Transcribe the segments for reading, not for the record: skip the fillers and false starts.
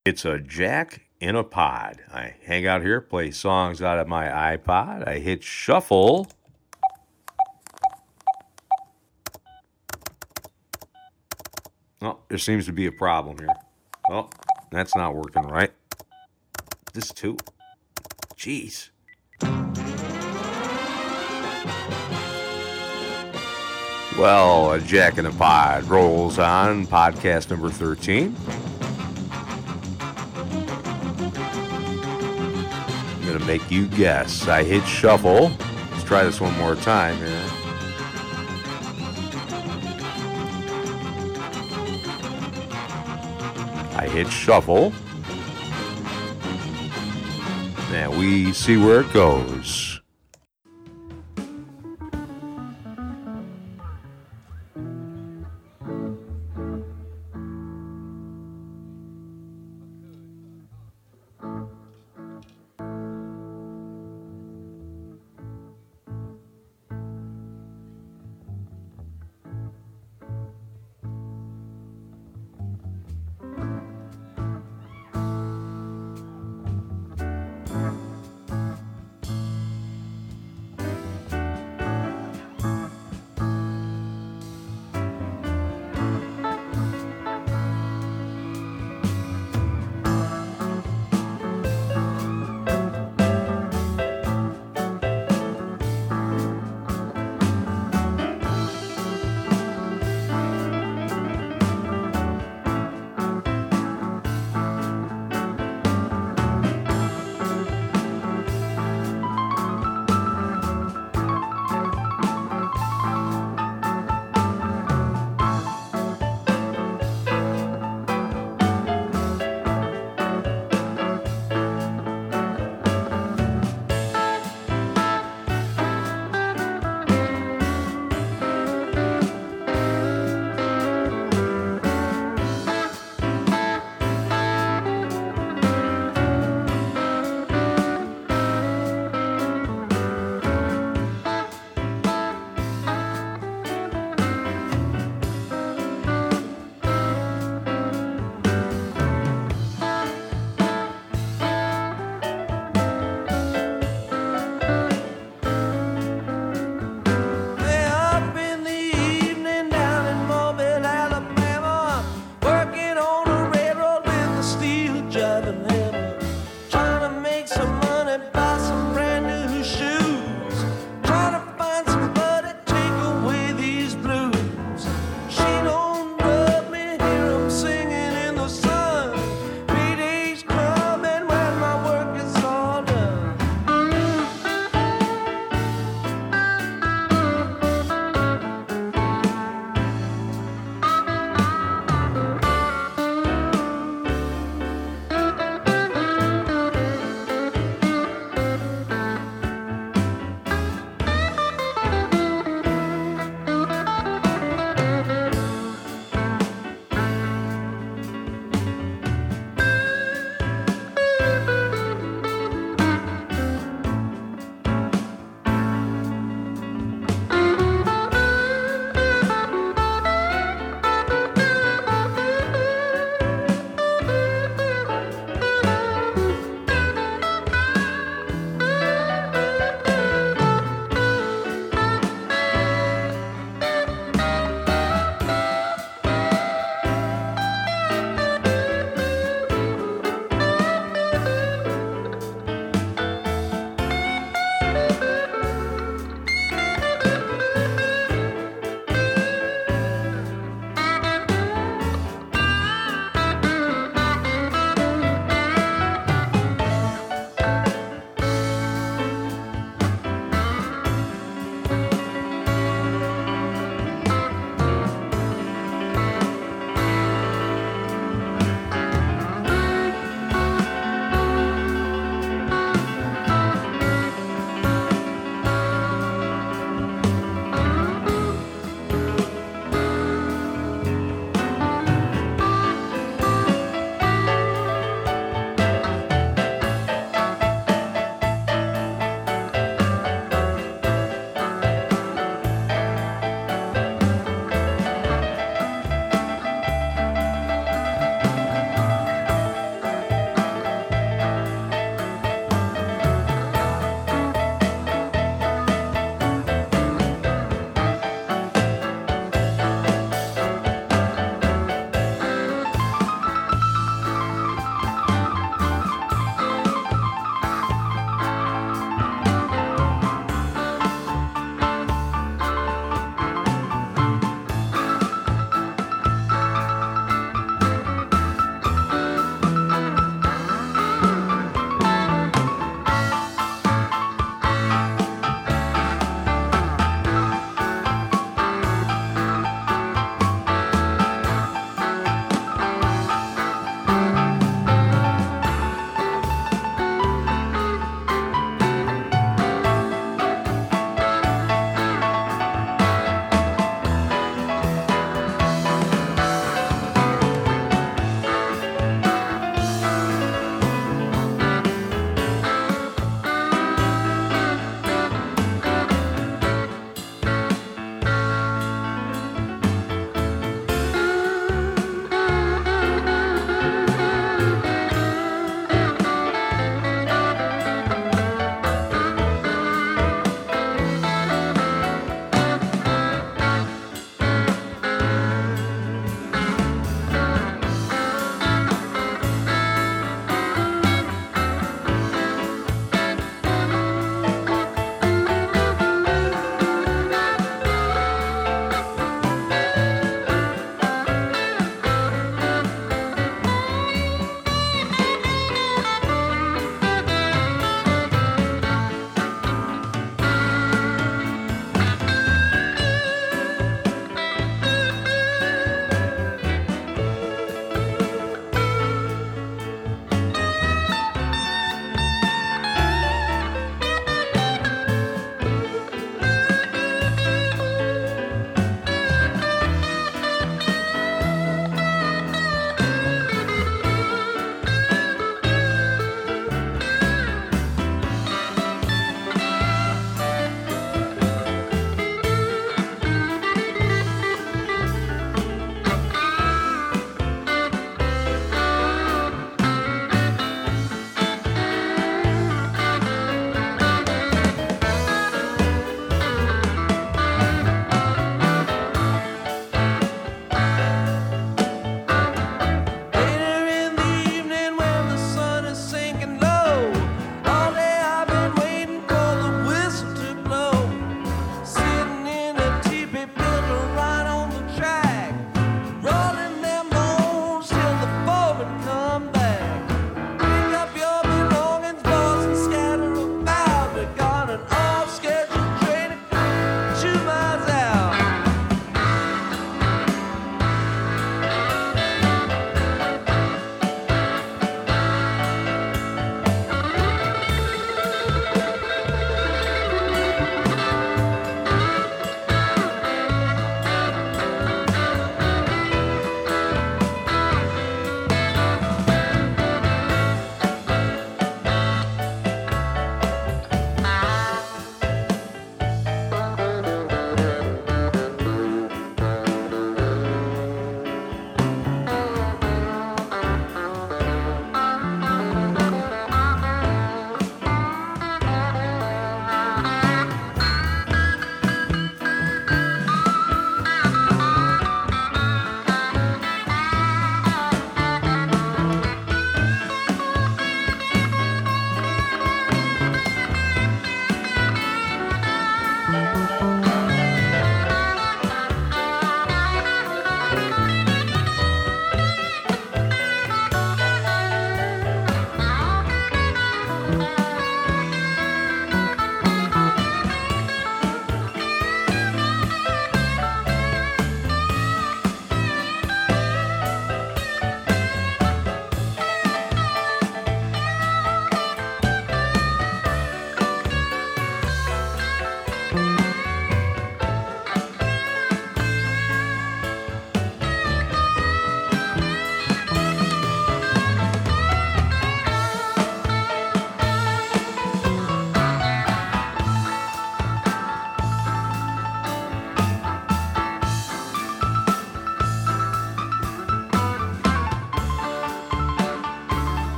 It's a jack in a pod. I hang out here, play songs out of my iPod. I hit shuffle. Oh, there seems to be a problem here. Oh, that's not working right. This too. Jeez. Well, a jack in a pod rolls on. Podcast number 13. I'm going to make you guess. I hit shuffle. Let's try this one more time here. I hit shuffle. And we see where it goes.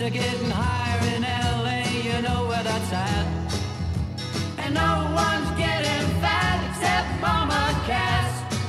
are getting higher in LA, you know where that's at. And no one's getting fat except Mama Cass.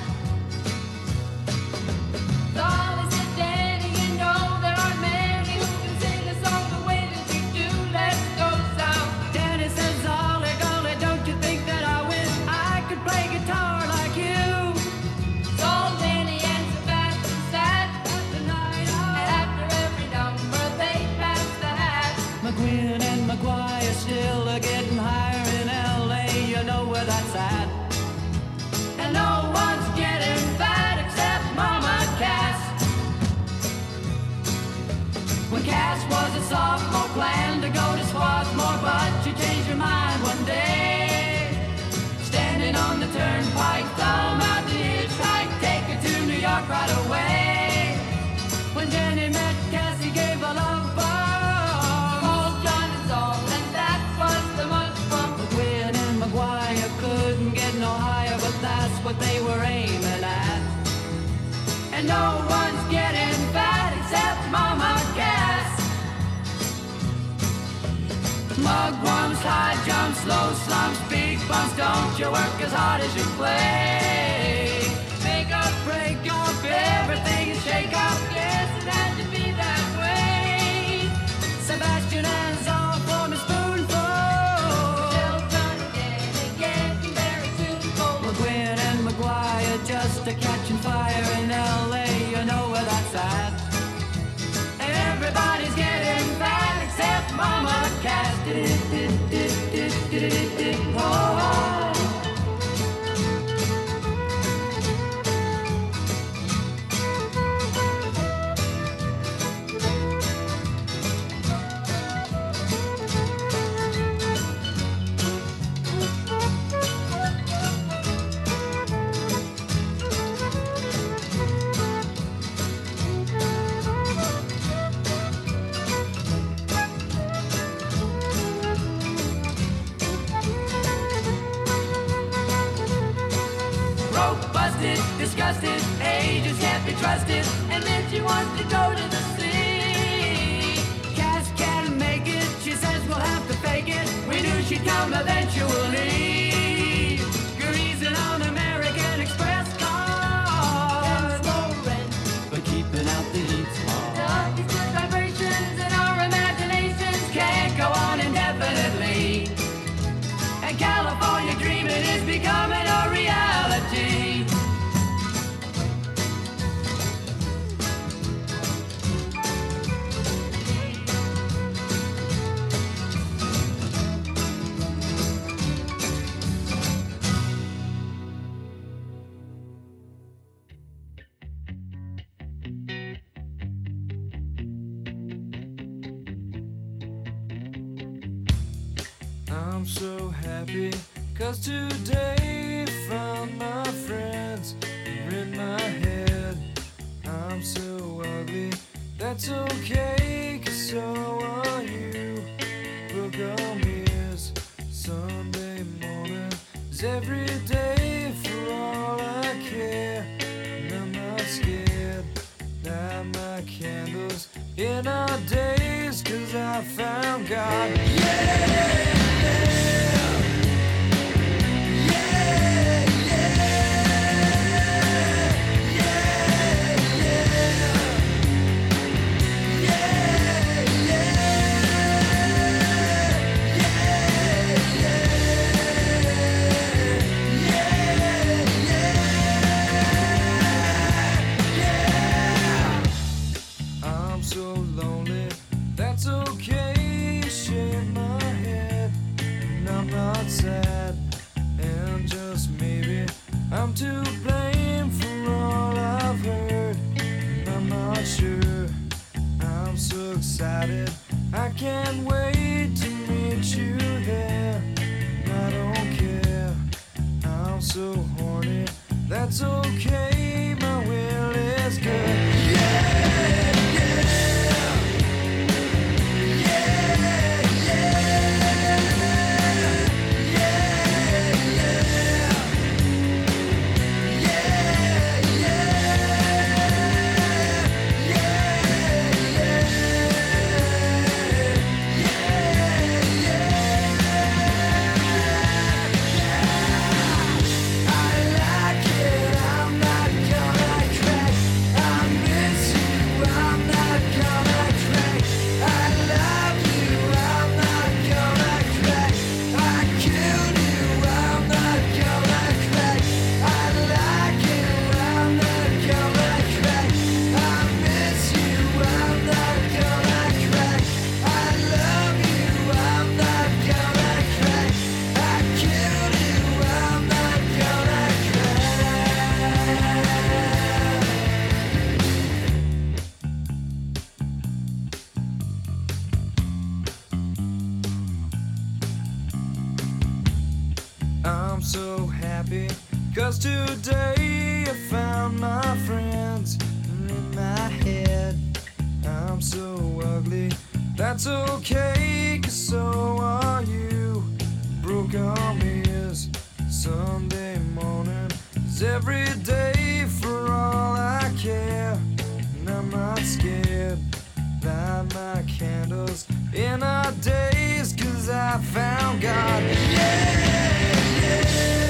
Dolly said, Danny, you know there aren't many who can sing a song the way that you do. Let's go south. Danny says, Ollie, golly, don't you think that I wish I could play guitar like you? So Danny and Sebastian sat at the night out. After every number they passed the hat. McGuinn and McGuire still are getting higher in LA, you know where that's at. And no one's getting fat except Mama Cass. When Cass was a sophomore, planned to go to Swarthmore, but she changed her mind one day. Standing on the turnpike, thumb out the hitchhike, take her to New York right away. When Jenny met Cass, he gave a love bomb. Old John is all, and that was the month from McGuinn and McGuire couldn't get no higher, but that's what they were aiming at. And no one's getting fat except Mama Cass. Mugwumps, high jumps, low slumps, big bumps, don't you work as hard as you play. Make up, break up, everything is shake up, yes, it had to be that way. Sebastian has all for me spoonful. Still trying to getting very soon full. McGuinn and McGuire just a catching fire in LA, you know where that's at. Everybody's getting fat except Mama Cass. Oh. Disgusted, ages can't be trusted, and then she wants to go to the sea. Cass can't make it, she says we'll have to fake it. We knew she'd come eventually. Greasing on American Express cars, low rent, but keeping out the heat. These good vibrations in our imaginations can't go on indefinitely. And California dreaming is becoming a reality. I'm so happy, 'cause today found my friends are in my head. I'm so ugly, that's okay, 'cause so are you. Book on mirrors, Sunday morning is every day for all I care. And I'm not scared, light my candles in our days, 'cause I found God. Yeah! I'm so lonely, that's okay, shake my head. happy, 'cause today I found my friends. And in my head, I'm so ugly. That's okay, 'cause so are you. Broke arm is Sunday morning. It's every day for all I care. And I'm not scared. Light my candles in our days, 'cause I found God. Yeah, yeah.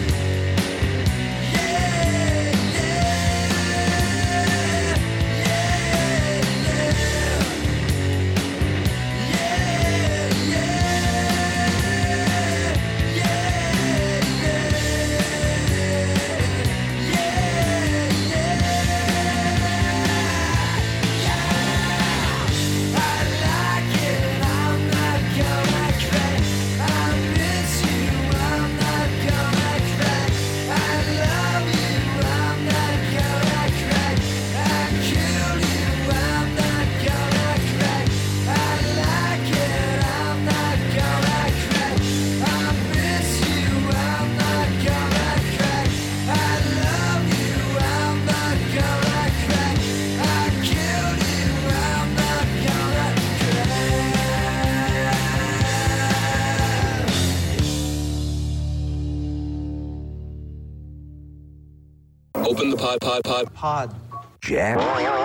Open the pod. Jack.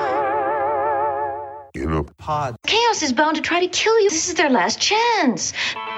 In a pod. Chaos is bound to try to kill you. This is their last chance.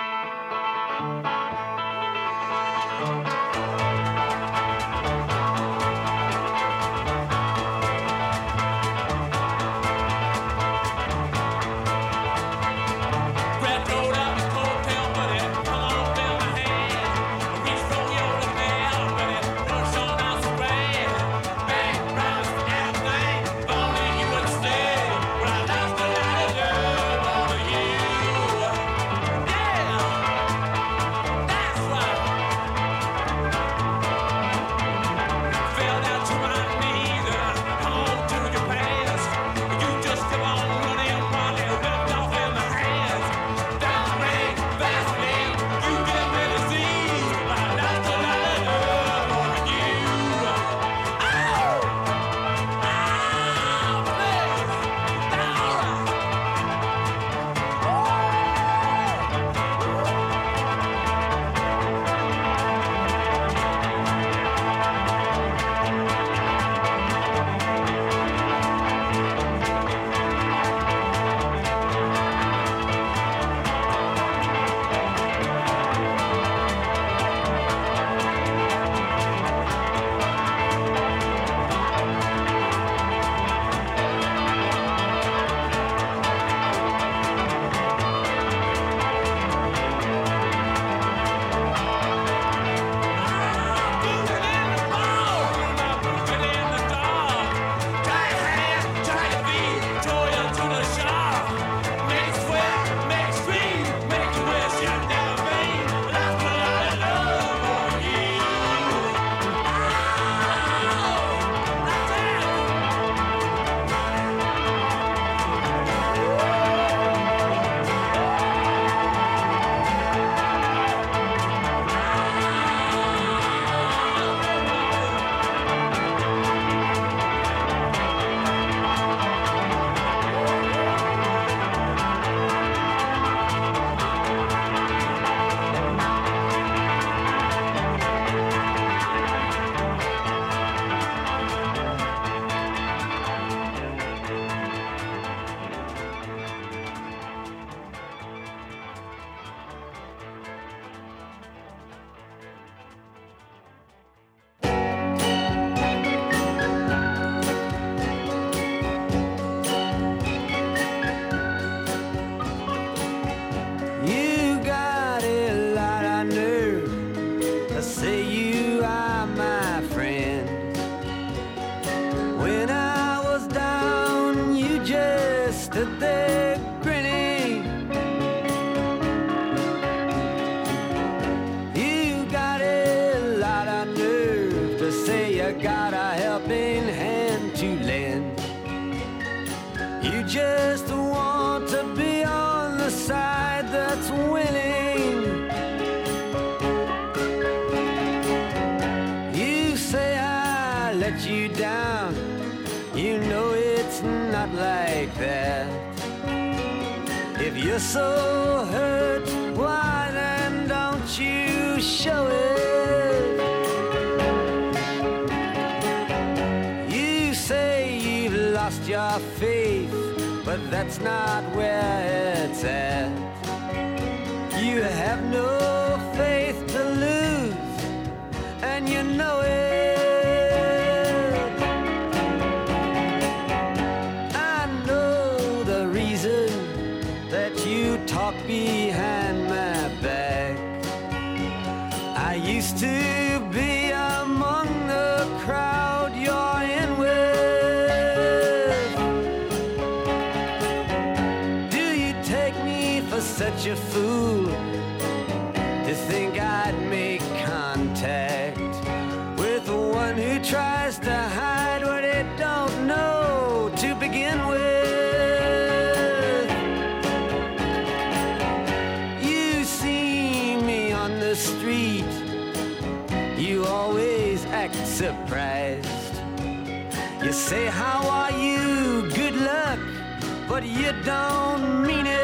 just want to be on the side that's winning. it's not like that. If you're so hurt, why then don't you show it? You say you've lost your faith, but that's not where it's at. You have no faith to lose, and you know it. I know the reason that you talk behind my back. I used to be among the crowd you're in with. Do you take me for such a fool to think I'd make contact with one who tries to hide what it don't know to begin with? You see me on the street, you always act surprised. You say, how are you? Good luck, but you don't mean it.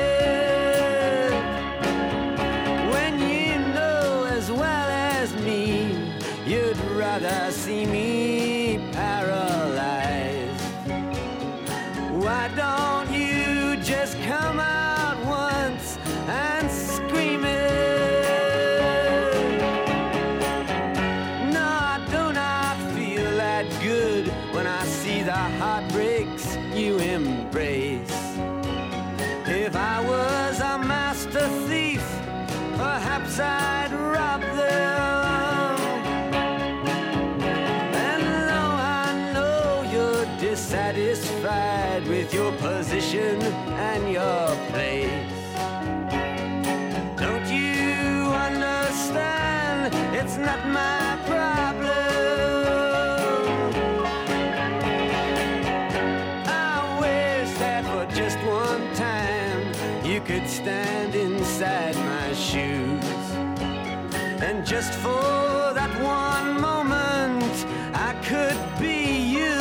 When you know as well as me, you'd rather see me paralyzed. Why don't you just come out once and scream it? No, I do not feel that good when I see the heartbreaks you embrace. If I was a master thief, perhaps I'd rob them. And though I know you're dissatisfied with your position and your place, don't you understand? It's not my problem. I wish that for just one time you could stand inside my shoes, and just for that one moment I could be you.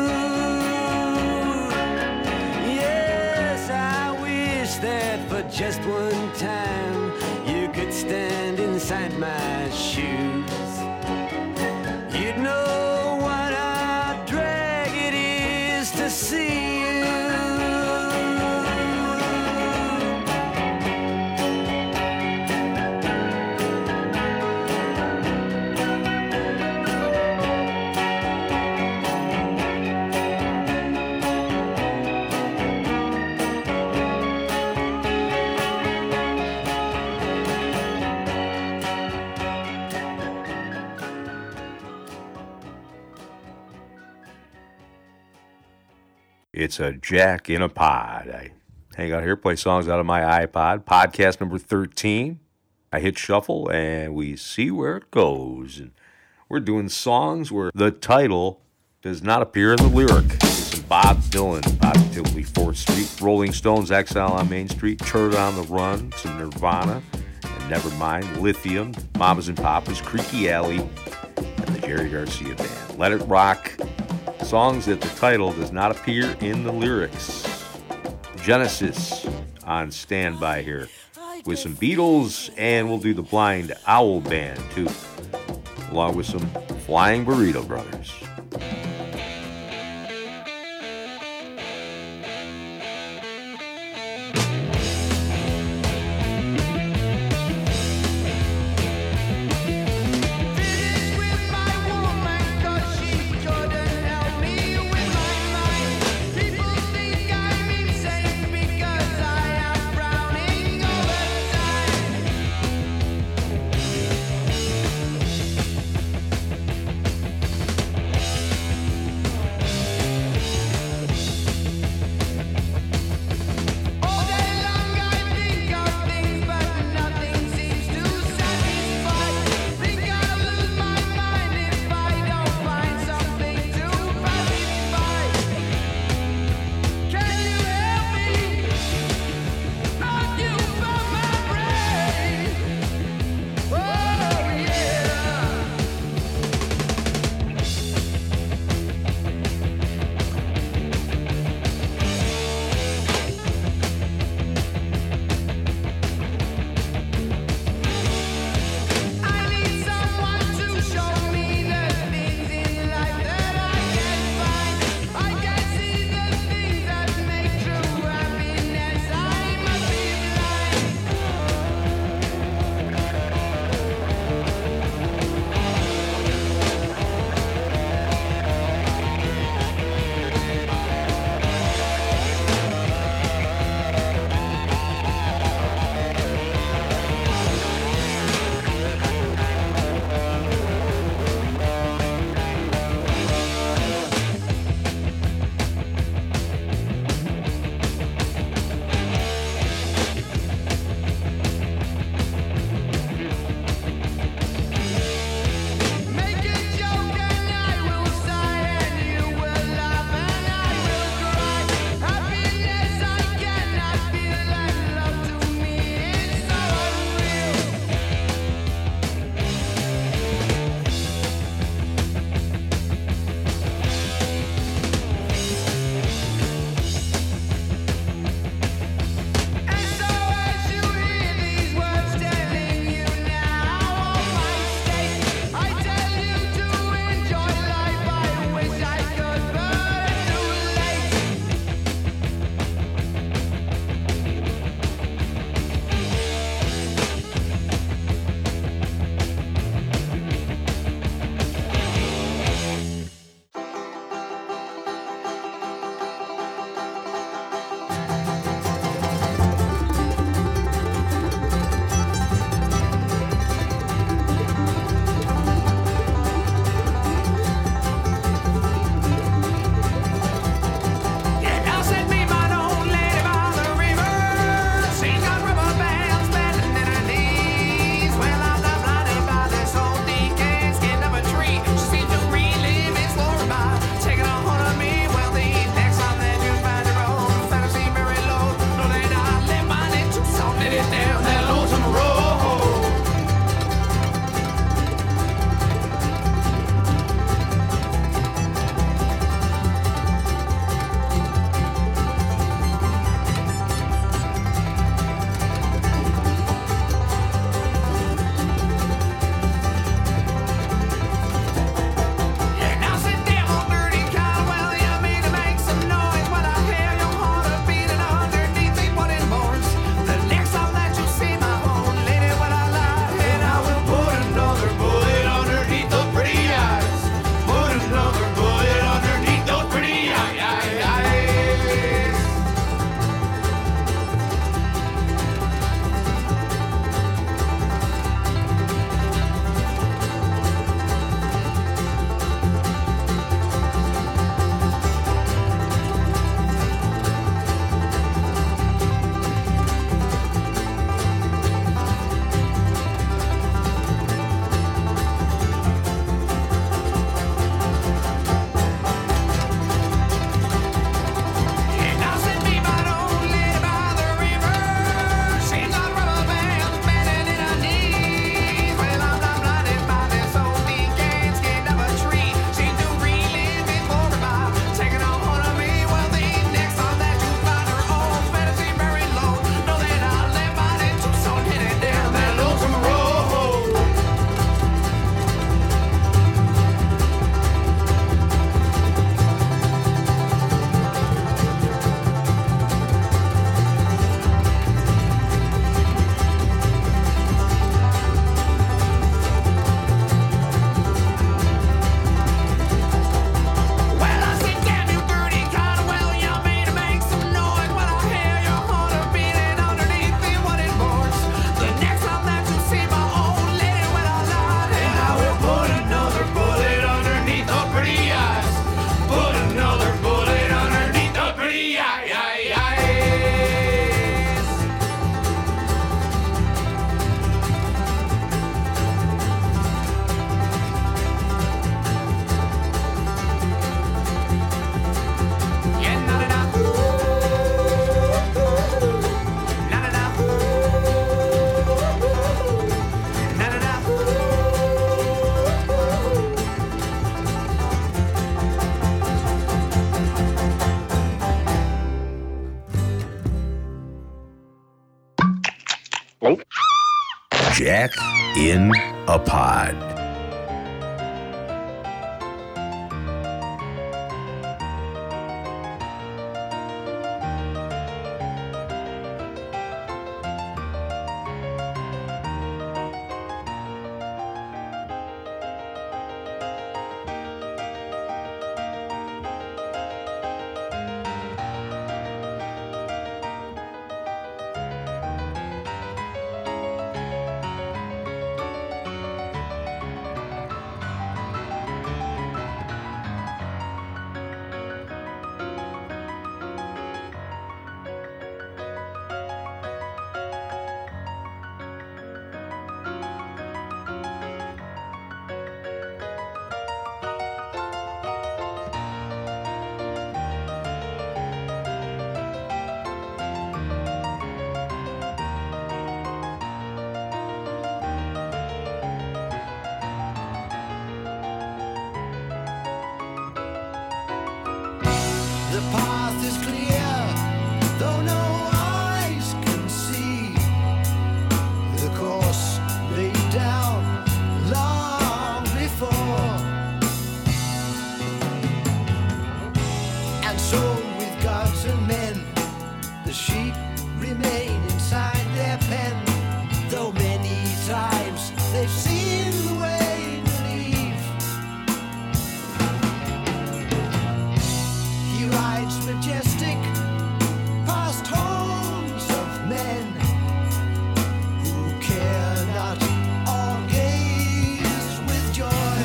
Yes, I wish that for just one time you could stand inside my shoes. You'd know what a drag it is to see you. It's a jack in a pod. I hang out here, play songs out of my iPod. Podcast number 13. I hit shuffle, and we see where it goes. And we're doing songs where the title does not appear in the lyric. Some Bob Dylan, Positively 4th Street, Rolling Stones, Exile on Main Street, Turd on the Run, some Nirvana, and Nevermind, Lithium, Mamas and Papas, Creaky Alley, and the Jerry Garcia Band. Let It Rock. Songs that the title does not appear in the lyrics. Genesis on standby here with some Beatles, and we'll do the Blind Owl Band too, along with some Flying Burrito Brothers. Jack in a Pod. The path is clear, though no eyes can see. The course laid down long before. And so with gods and men, the sheep remain inside their pen. Though many times they've seen the way to leave. He rides majestic past homes of men who care not or gaze with joy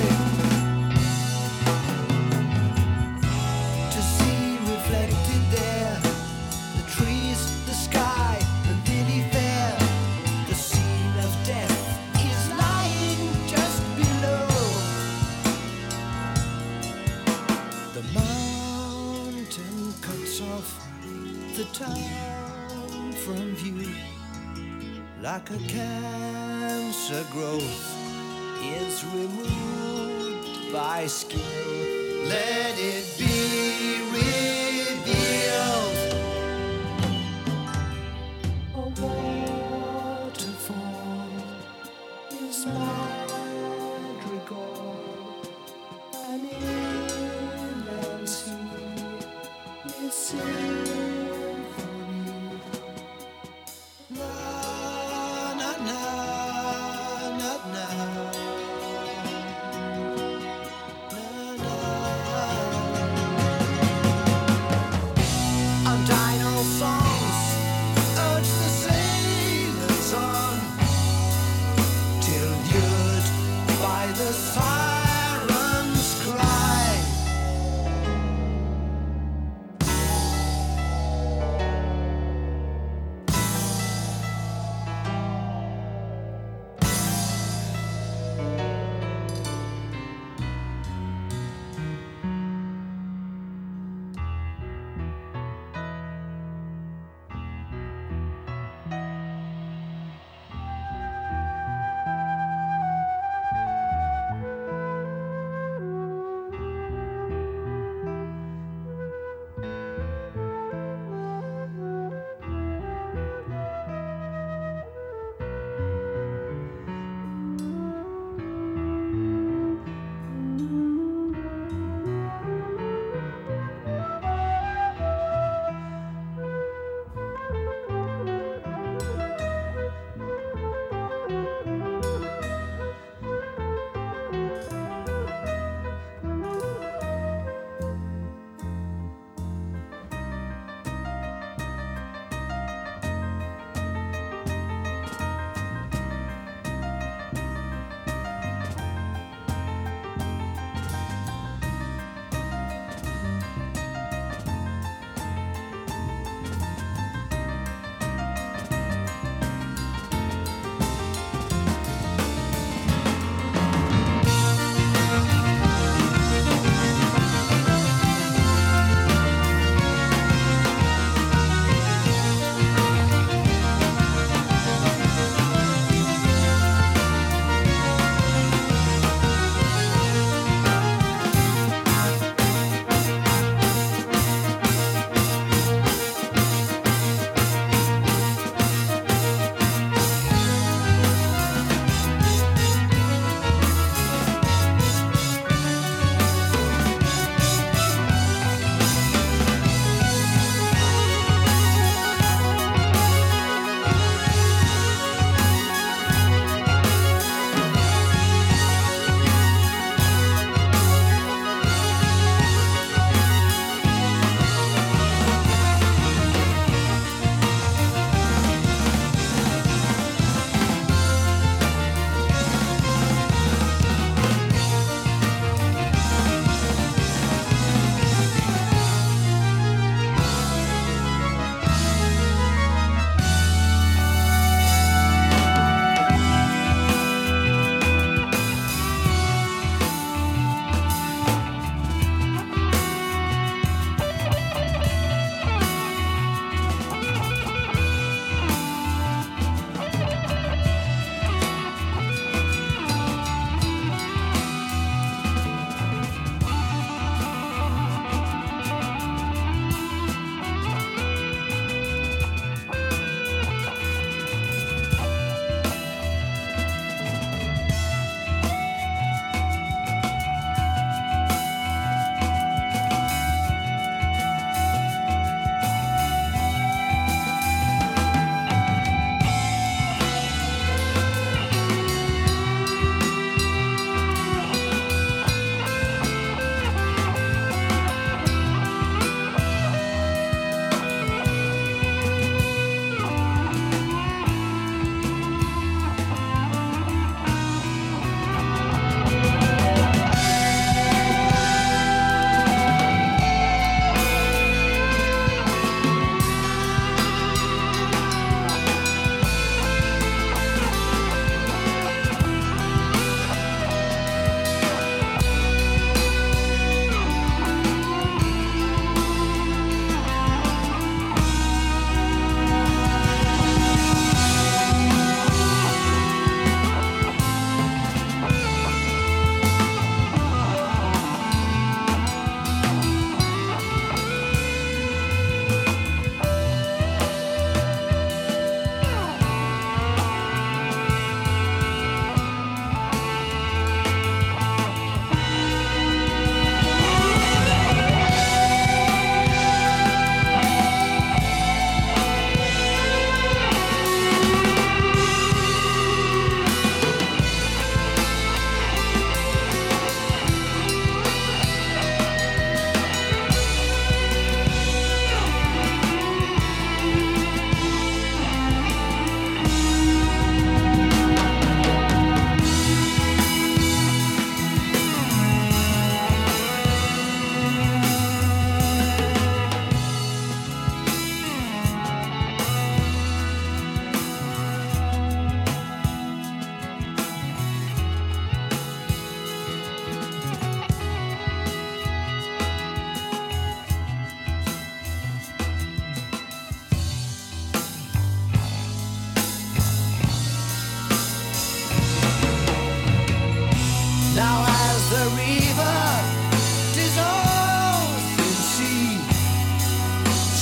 to see reflected there the trees, the sky, the lily fair. The scene of death is lying just below. The mountain cuts off the town from view like a cancer growth is removed by skill. Let it be revealed. A waterfall is madrigal, an inland sea is symphony. Na na na na na. Untitled songs urge the sailors on till lured by the sirens' cry.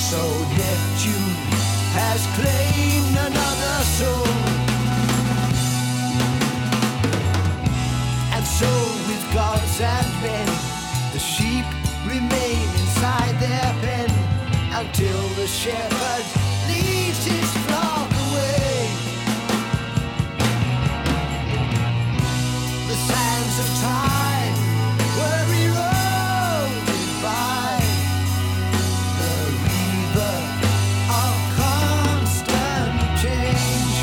So Neptune has claimed another soul. And so with gods and men, the sheep remain inside their pen until the shepherd leads his flock away. The sands of time were eroded by the river of constant change.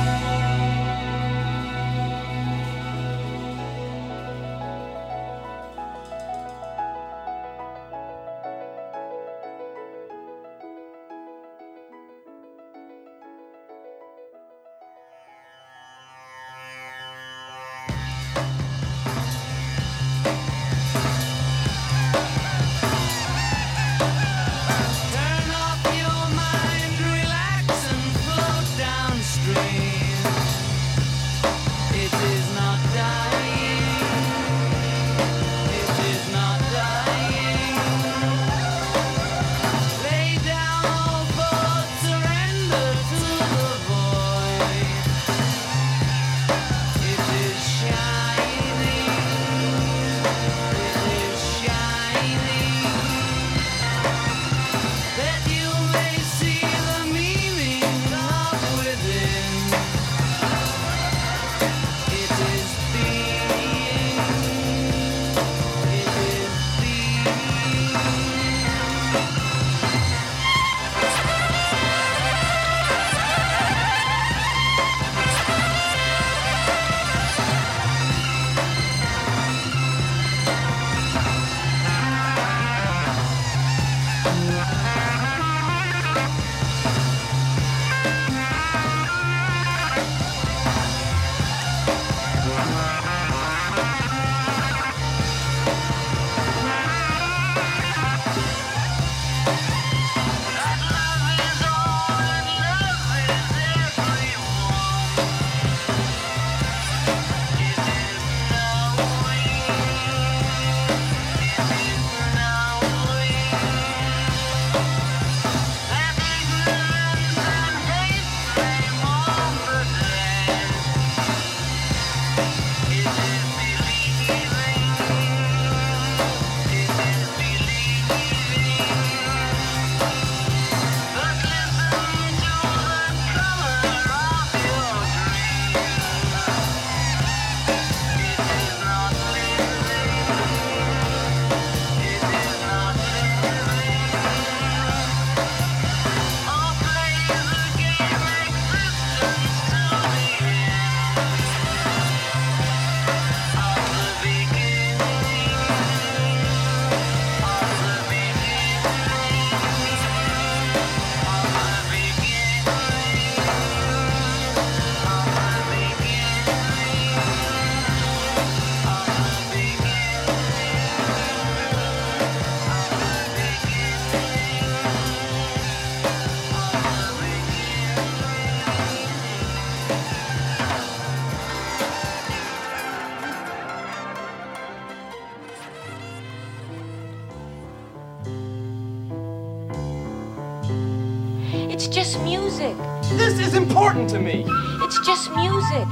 Turn off your mind, relax and float downstream. It is not dying. It is not dying. Lay down all thoughts, surrender to the void. It is shining. It is shining. That you may see the meaning of within. It is being. It is being. It's just music. This is important to me. It's just music.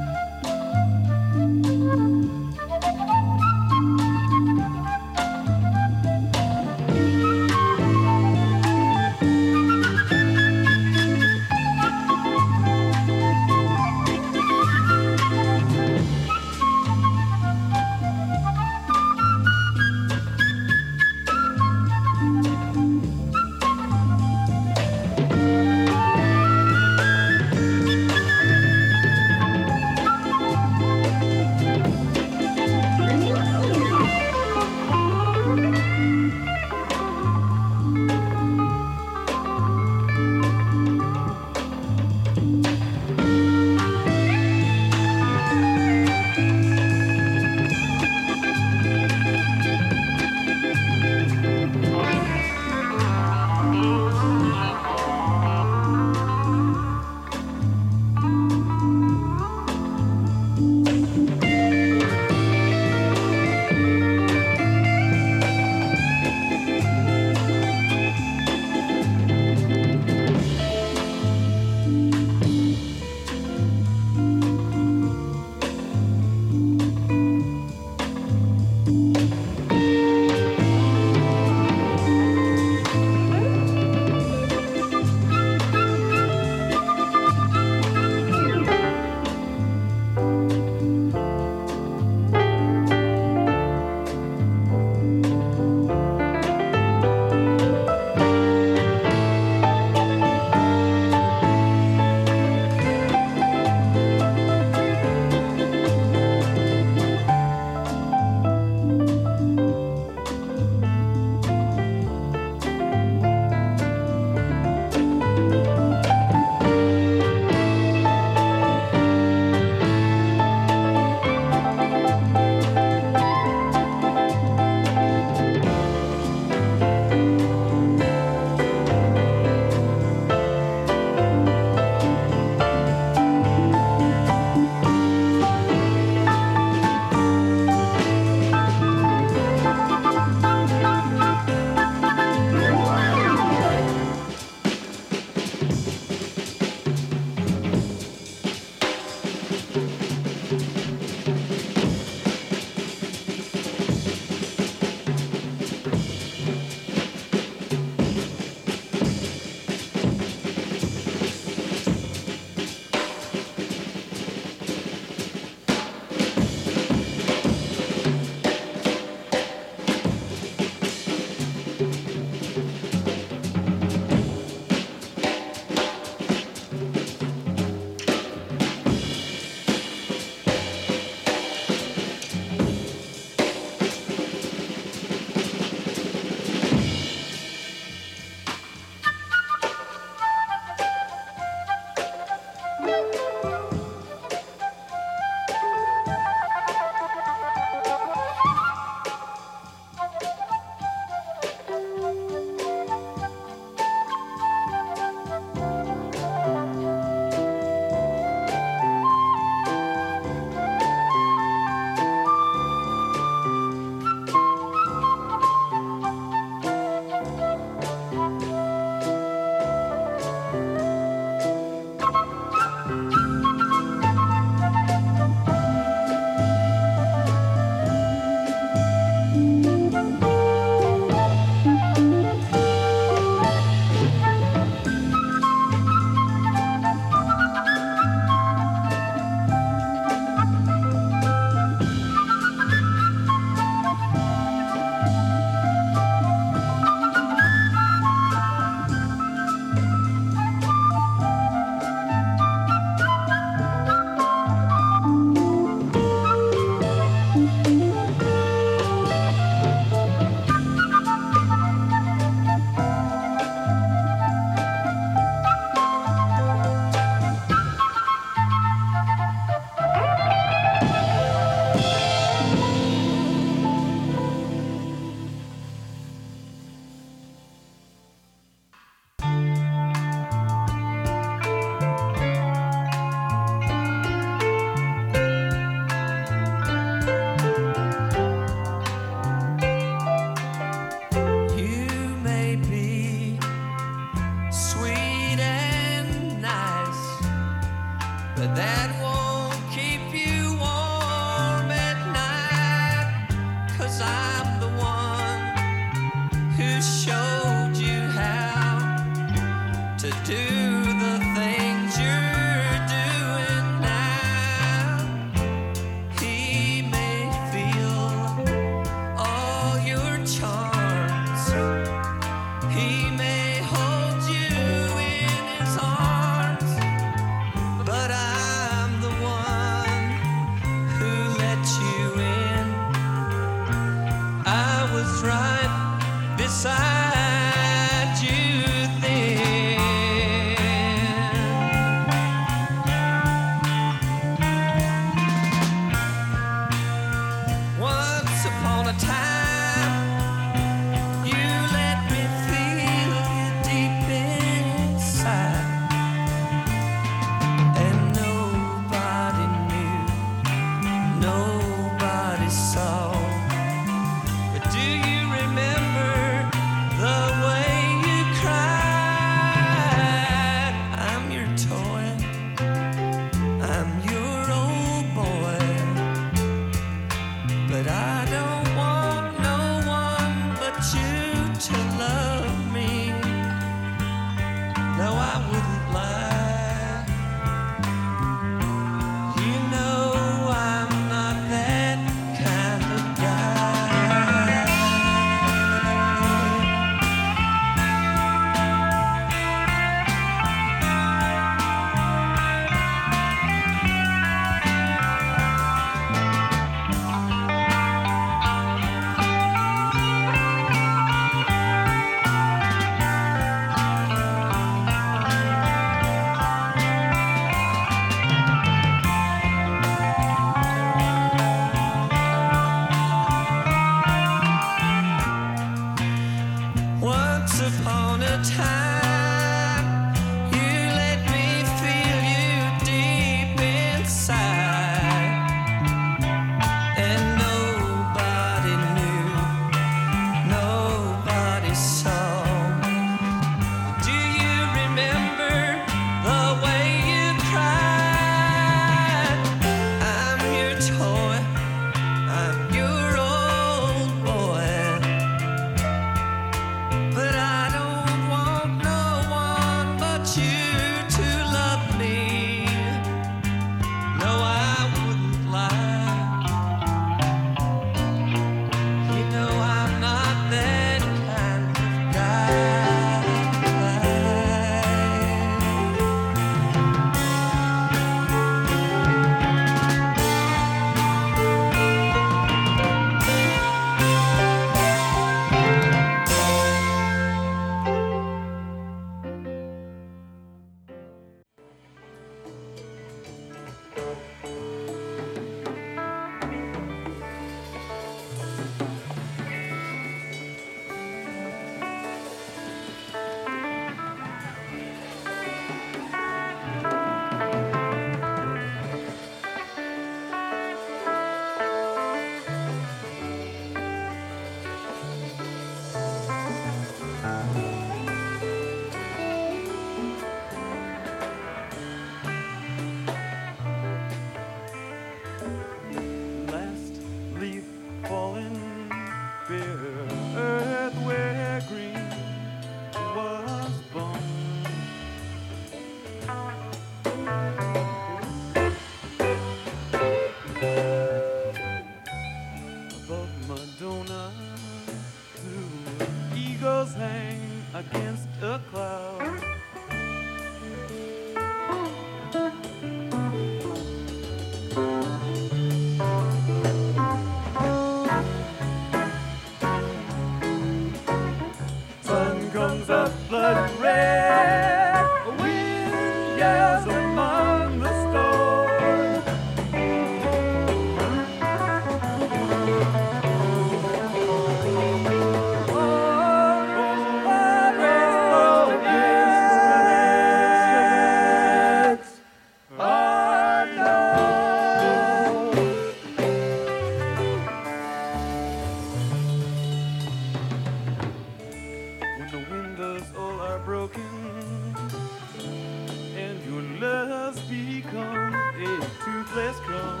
place grow.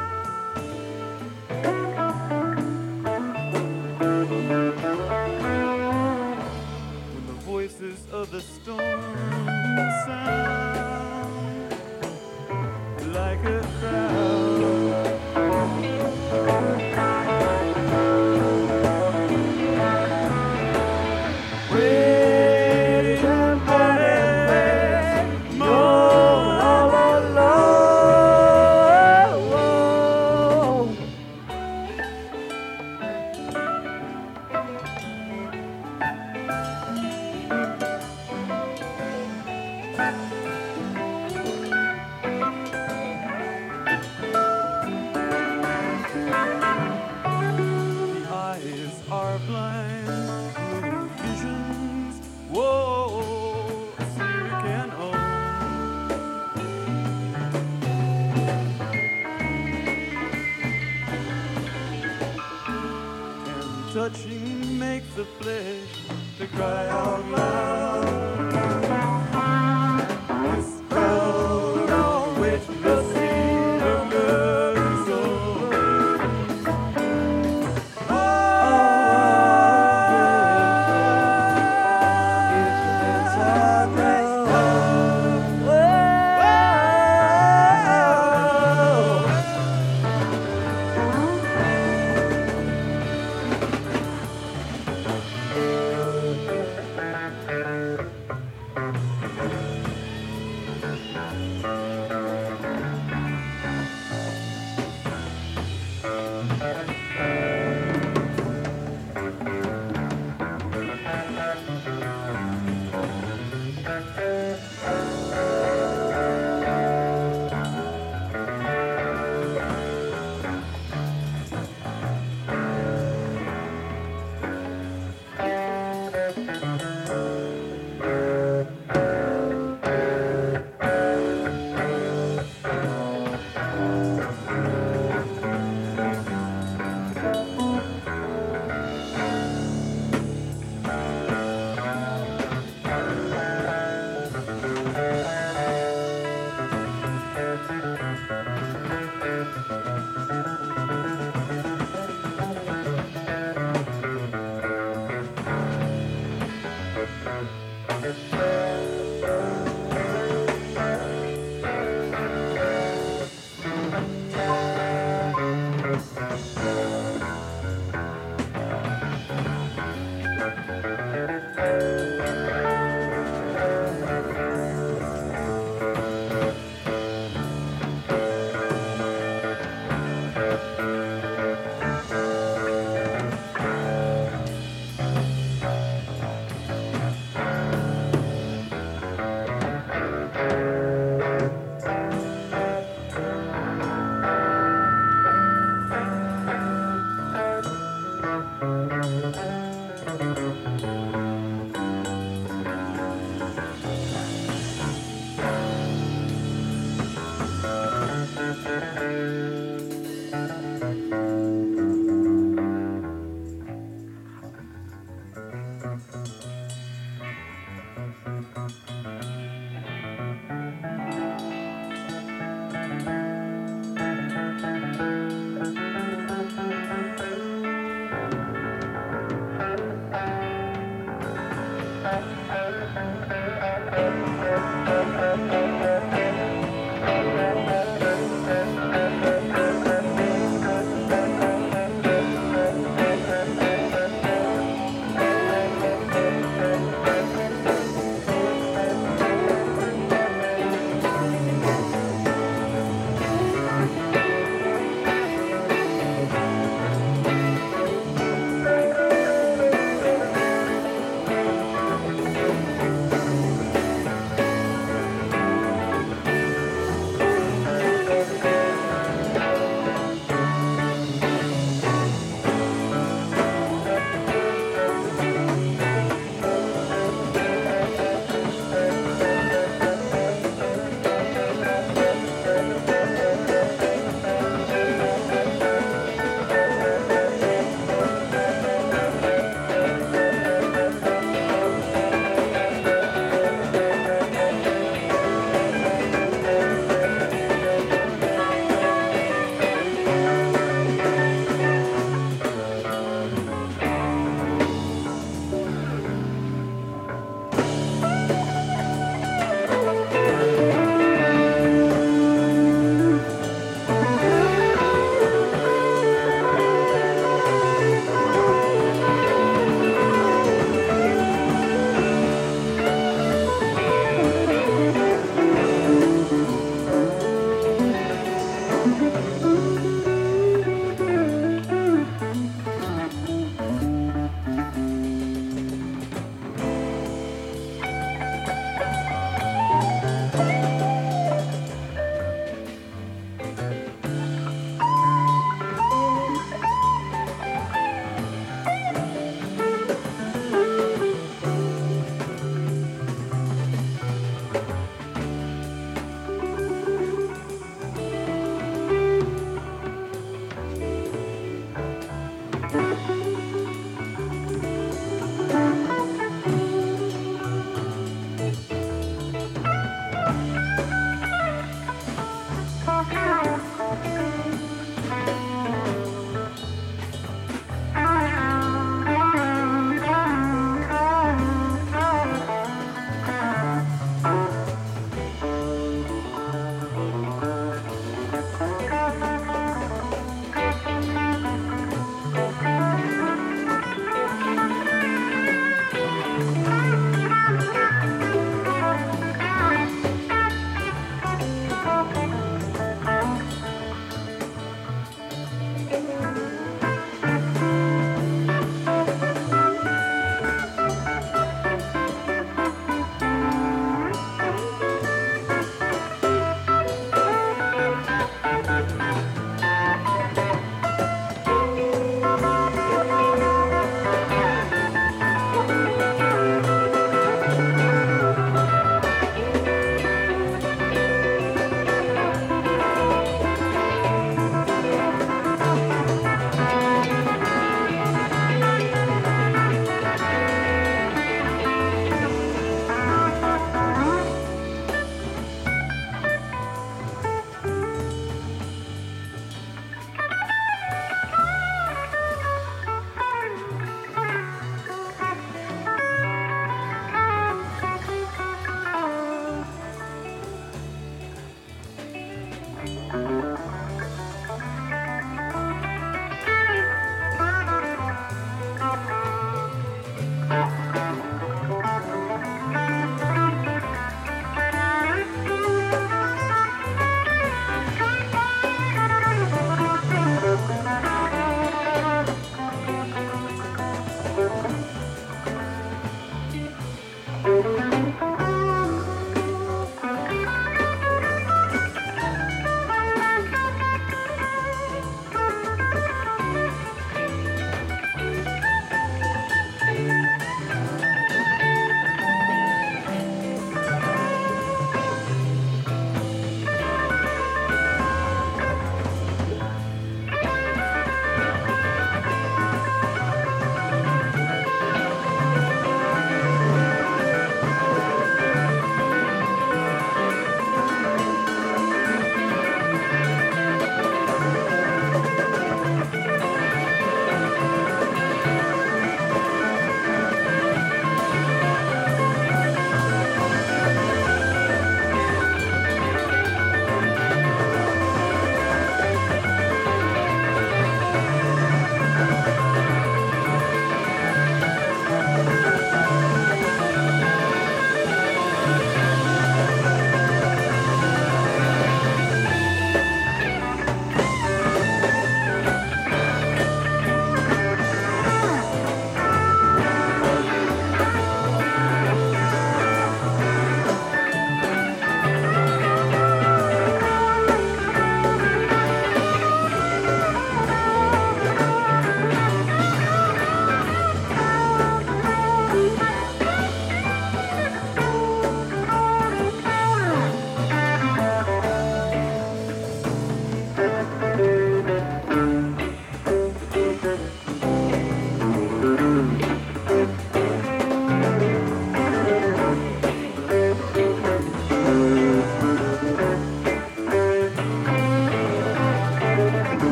When the voices of the storm sound like a crowd. Waiting and burning, moan all alone. The eyes are blind, blue visions, whoa, a seer can own. And touching makes the flesh to cry out loud. This crowd on which the seed of good is sown.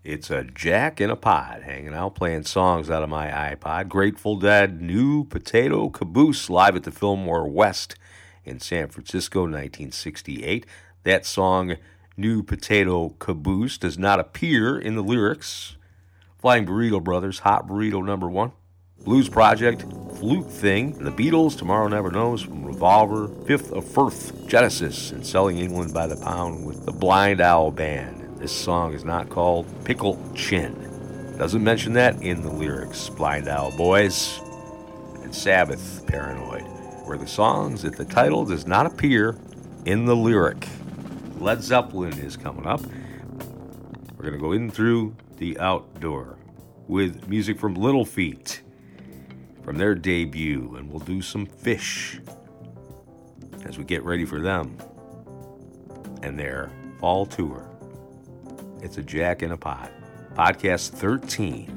It's a Jack in a Pod, hanging out, playing songs out of my iPod. Grateful Dead, New Potato Caboose, live at the Fillmore West in San Francisco, 1968. That song, New Potato Caboose, does not appear in the lyrics. Flying Burrito Brothers, Hot Burrito #1. Blues Project, Flute Thing, The Beatles, Tomorrow Never Knows, from Revolver, Fifth of Firth, Genesis, and Selling England by the Pound with the Blind Owl Band. This song is not called Pickle Chin. Doesn't mention that in the lyrics. Blind Owl Boys and Sabbath, Paranoid, where the songs that the title does not appear in the lyric. Led Zeppelin is coming up. We're going to go in through the outdoor with music from Little Feat from their debut, and we'll do some Fish as we get ready for them and their fall tour. It's a Jack in a Pod. Podcast 13.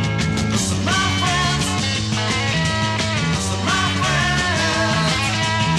My friends,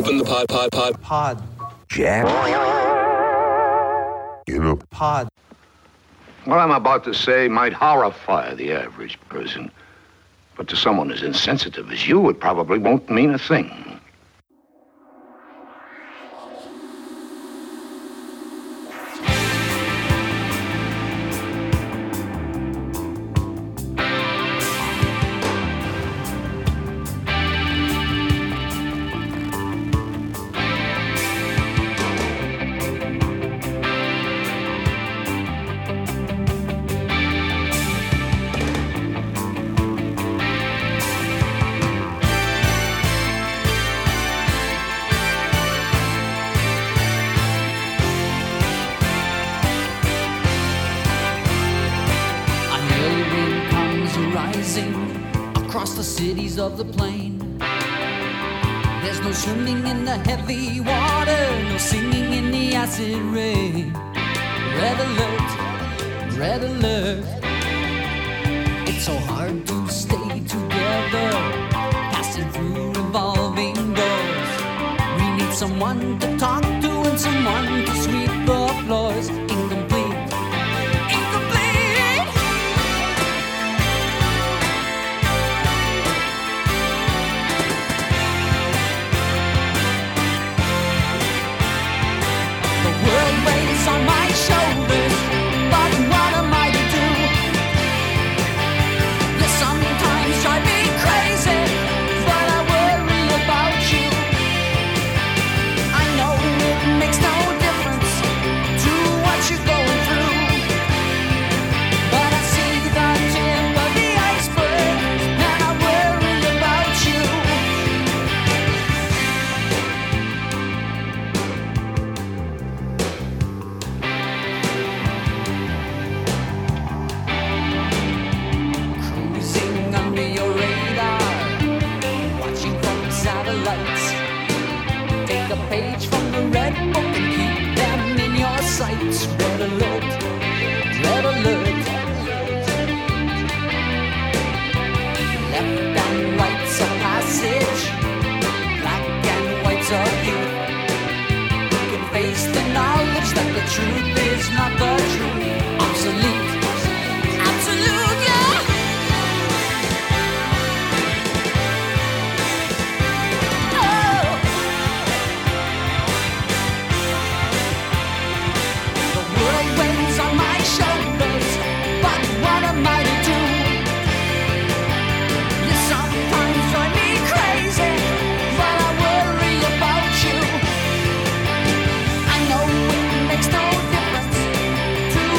Open the pod. Jack in a Pod. What I'm about to say might horrify the average person, but to someone as insensitive as you, it probably won't mean a thing. Across the cities of the plain, there's no swimming in the heavy water, no singing in the acid rain. Red alert, red alert. It's so hard to stay together, passing through revolving doors. We need someone to talk to and someone to sweep the floors. Incomplete, incomplete. The world weighs on my shoulders, but what am I to do? You sometimes drive me crazy, but I worry about you. I know it makes no difference to what you're going through, but I see the tip of the iceberg, and I worry about you. Cruising under your radar, watching from satellites. Take a page from the red book and keep them in your sights. Red alert, red alert. Left and right's a passage, black and white's a youth. You can face the knowledge that the truth is not the truth. Obsolete, absolute, yeah. Oh. The world weighs on my shoulders, but what am I to do? You sometimes drive me crazy, but I worry about you. I know it makes no difference to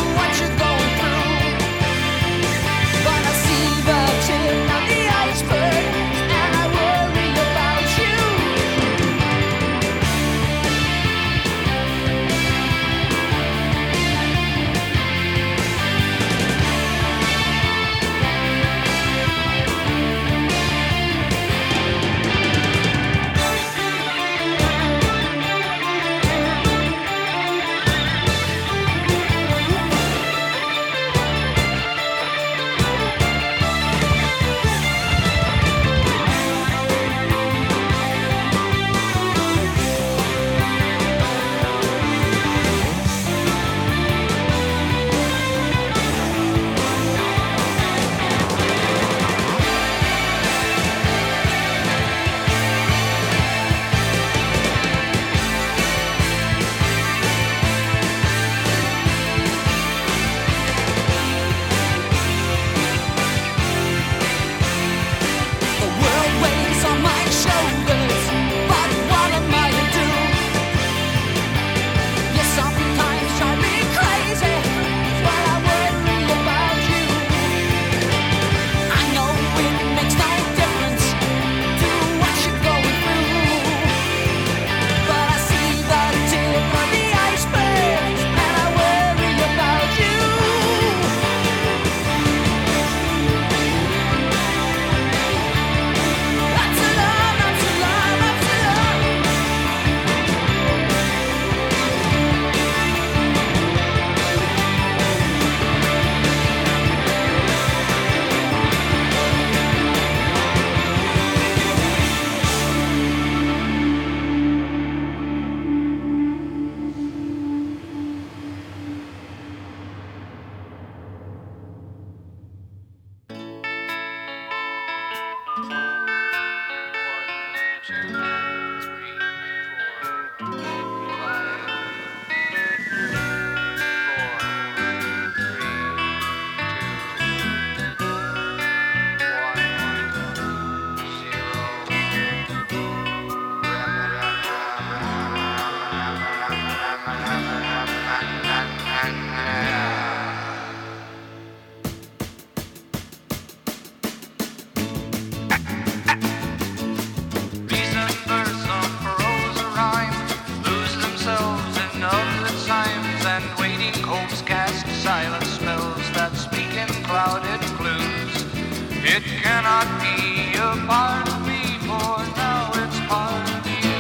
times and waiting hopes cast silent spells that speak in clouded clues. It cannot be a part of me, for now it's part of you.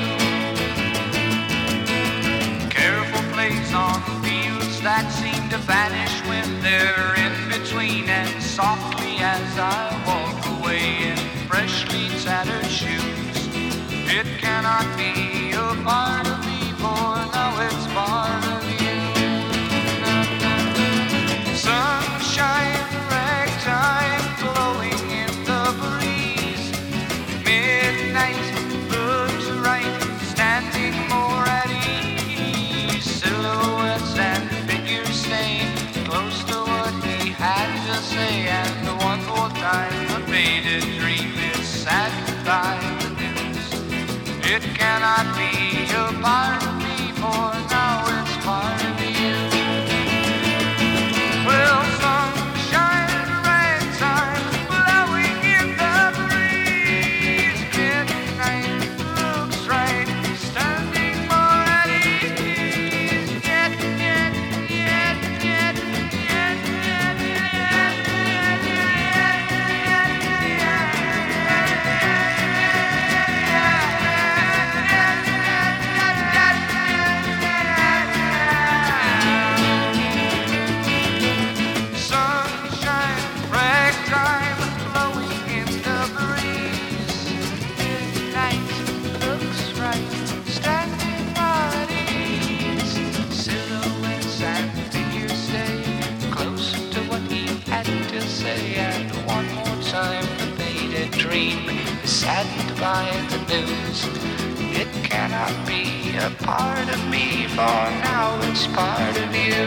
Careful plays on fields that seem to vanish when they're in between, and softly as I walk away in freshly tattered shoes. It cannot be a part of me, for now it's part of you. Sunshine, ragtime, blowing in the breeze. Midnight looks right, standing more at ease. Silhouettes and figures staying close to what he had to say, and one more time the faded dream is sad goodbye. It cannot be a part of me, for now it's part of you. Well, sunshine, ragtime, blowing in the breeze. Midnight looks right, standing more at ease. Yet, yet, yet, yet, yet, yet, yet, sunshine, ragtime, blowing in the breeze. Midnight looks right, standing at ease. Silhouettes and figures stay close to what he had to say, and one more time the faded dream is saddened by the news. It cannot be a part of me, for now it's part of you.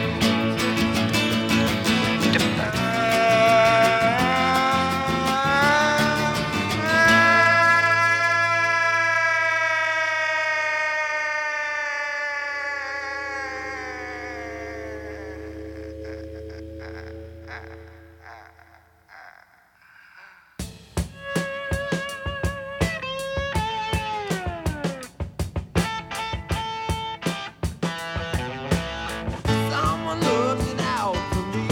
Someone looking out for me.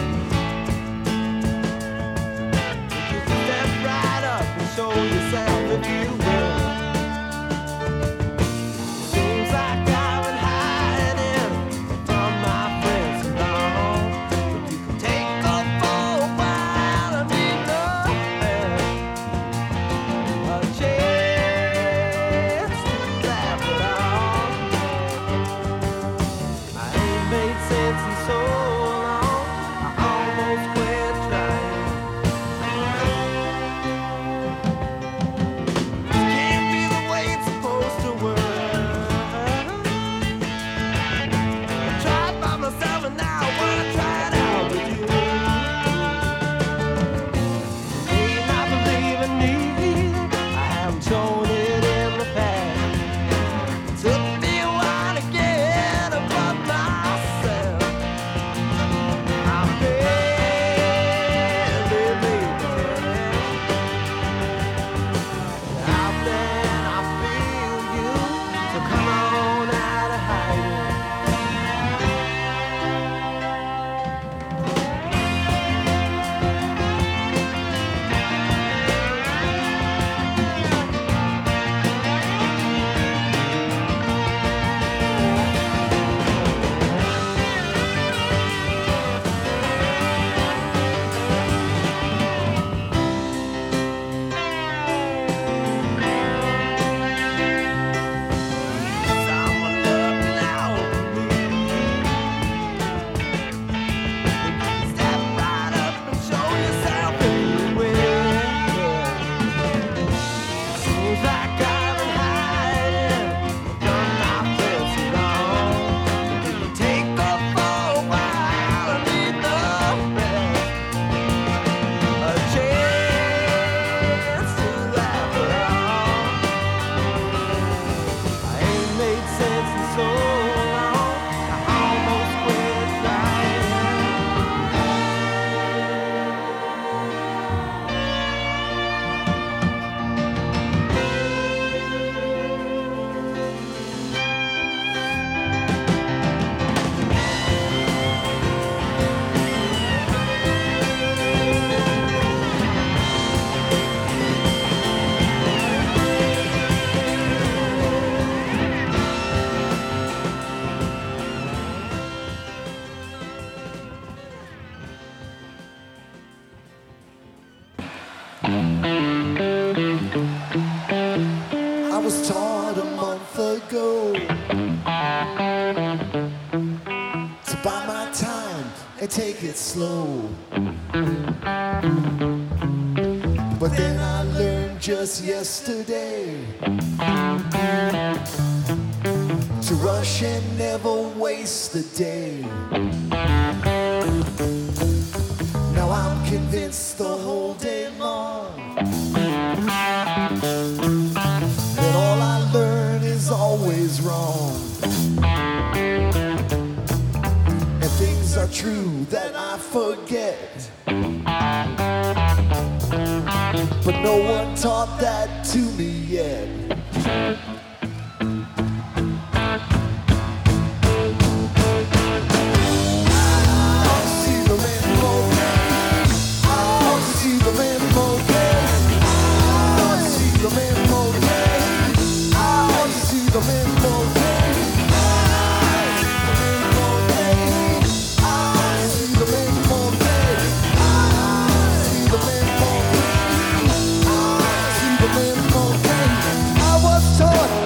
You can step right up and show yourself if you will. Seems like I've been hiding from my friends so long, but you can take a full while and be nothing. A chance to laugh it off. I ain't made sense in so long, I almost quit trying. This can't be the way it's supposed to work. I tried by myself and now I wanna try it out with you. May not believe in me, I haven't shown it in the past. Took me a while to get above myself. and take it slow. But then I learned just yesterday to rush and never waste a day. Now I'm convinced the whole day long that all I learn is always wrong. And things are true that I forget, but no one taught that to me yet. I was taught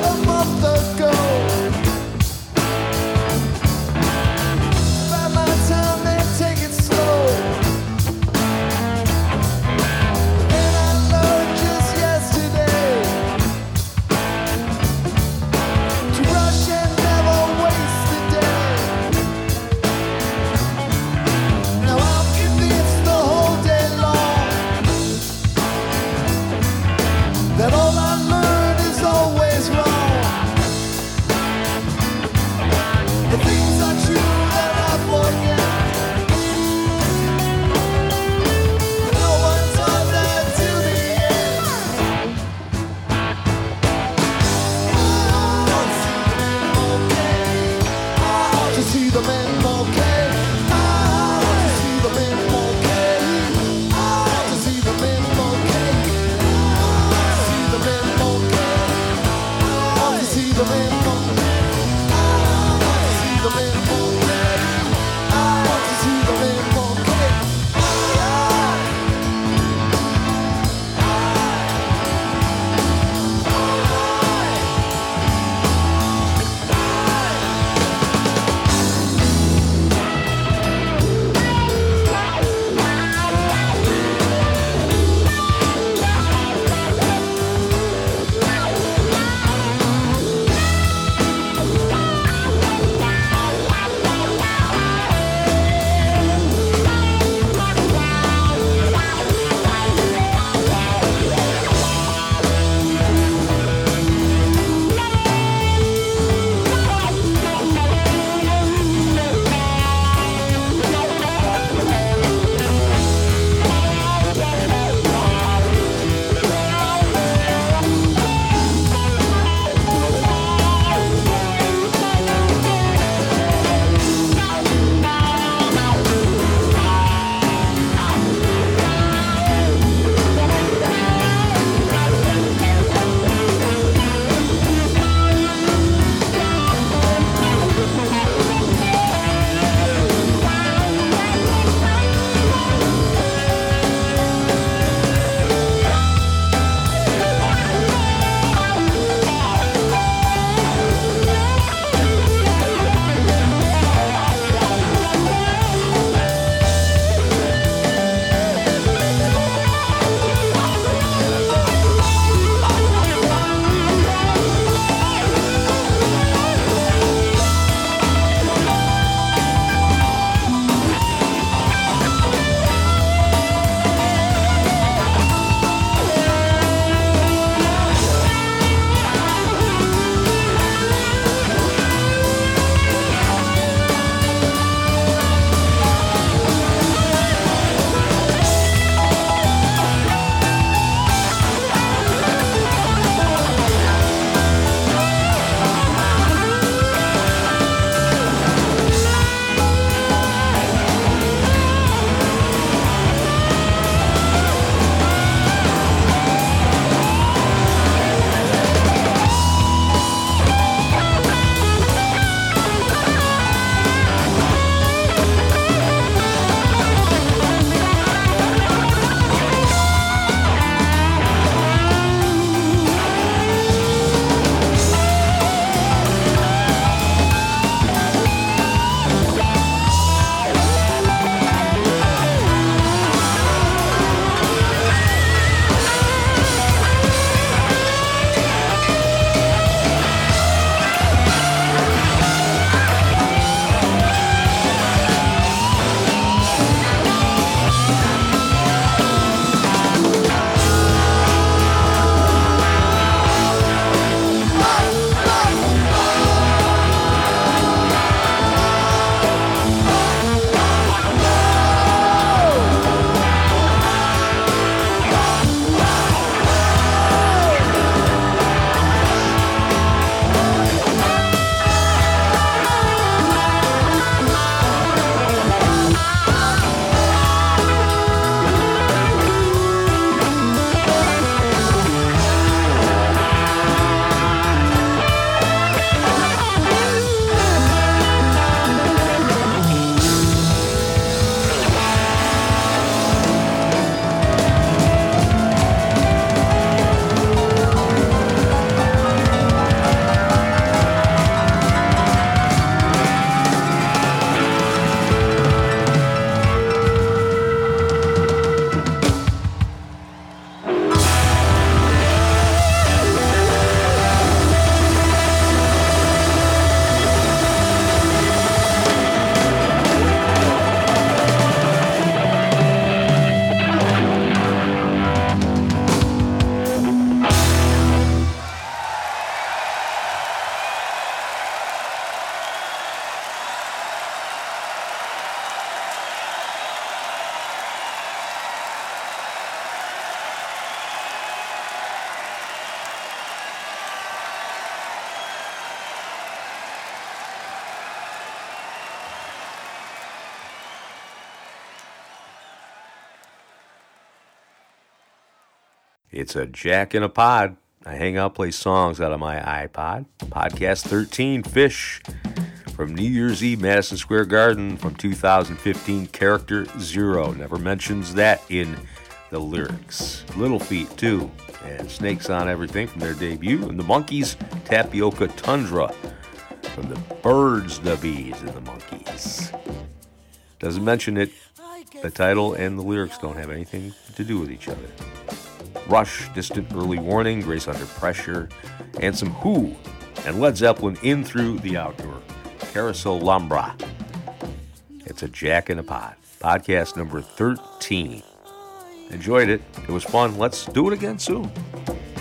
It's a Jack in a Pod. I hang out, play songs out of my iPod. Podcast 13, Fish. From New Year's Eve, Madison Square Garden from 2015, Character Zero. Never mentions that in the lyrics. Little Feat, too. And Snakes on Everything from their debut. And the Monkees, Tapioca Tundra. From the Birds, the Bees, and the Monkees. Doesn't mention it. The title and the lyrics don't have anything to do with each other. Rush, Distant Early Warning, Grace Under Pressure, and some Who and Led Zeppelin, In Through the Outdoor. Carousel Lombra. It's a Jack in a Pod. Podcast number 13. Enjoyed it. It was fun. Let's do it again soon.